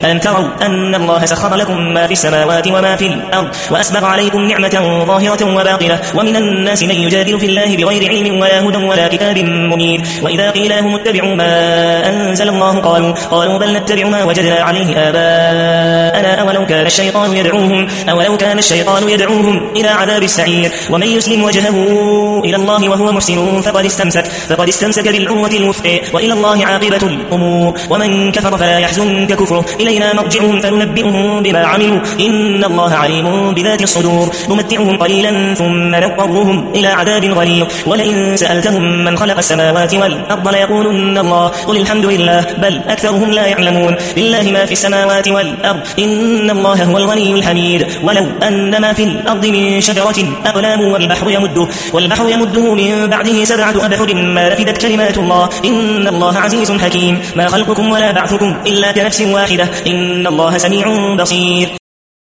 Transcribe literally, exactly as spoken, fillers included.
ألم تروا أن الله سخر لكم ما في السماوات وما في الأرض وأسبغ عليكم نعمة ظاهرة وباطنة ومن الناس من يجادل في الله بغير علم ولا هدى ولا كتاب منير وإذا قيل لهم اتبعوا ما أنزل الله قالوا قالوا بل نتبع ما وجدنا عليه آباءنا أولو كان الشيطان يدعوهم أولو كان الشيطان يدعوهم إلى عذاب السعير ومن يسلم وجهه إلى الله وهو محسن فقد استمسك فقد استمسك بالعروة الوثقى وإلى الله عاقبة الأمور ومن كفر فلا يحزنك كفره إلينا مرجعهم فننبئهم بما عملوا إن الله عليم بذات الصدور نمتعهم قليلا ثم نضطرهم إلى عذاب غليظ ولئن سألتهم من خلق السماوات والأرض ليقولن الله قل الحمد لله بل أكثرهم لا يعلمون لله ما في السماوات والأرض إن الله هو الغني الحميد ولو أن ما في الأرض من شجرة أقلام والبحر يمده والبحر يمده من بعده سبعة أبحر ما نفدت كلمات الله إن الله عزيز حكيم ما خلقكم ولا بعثكم إلا كنفس واحدة إن الله سميع بصير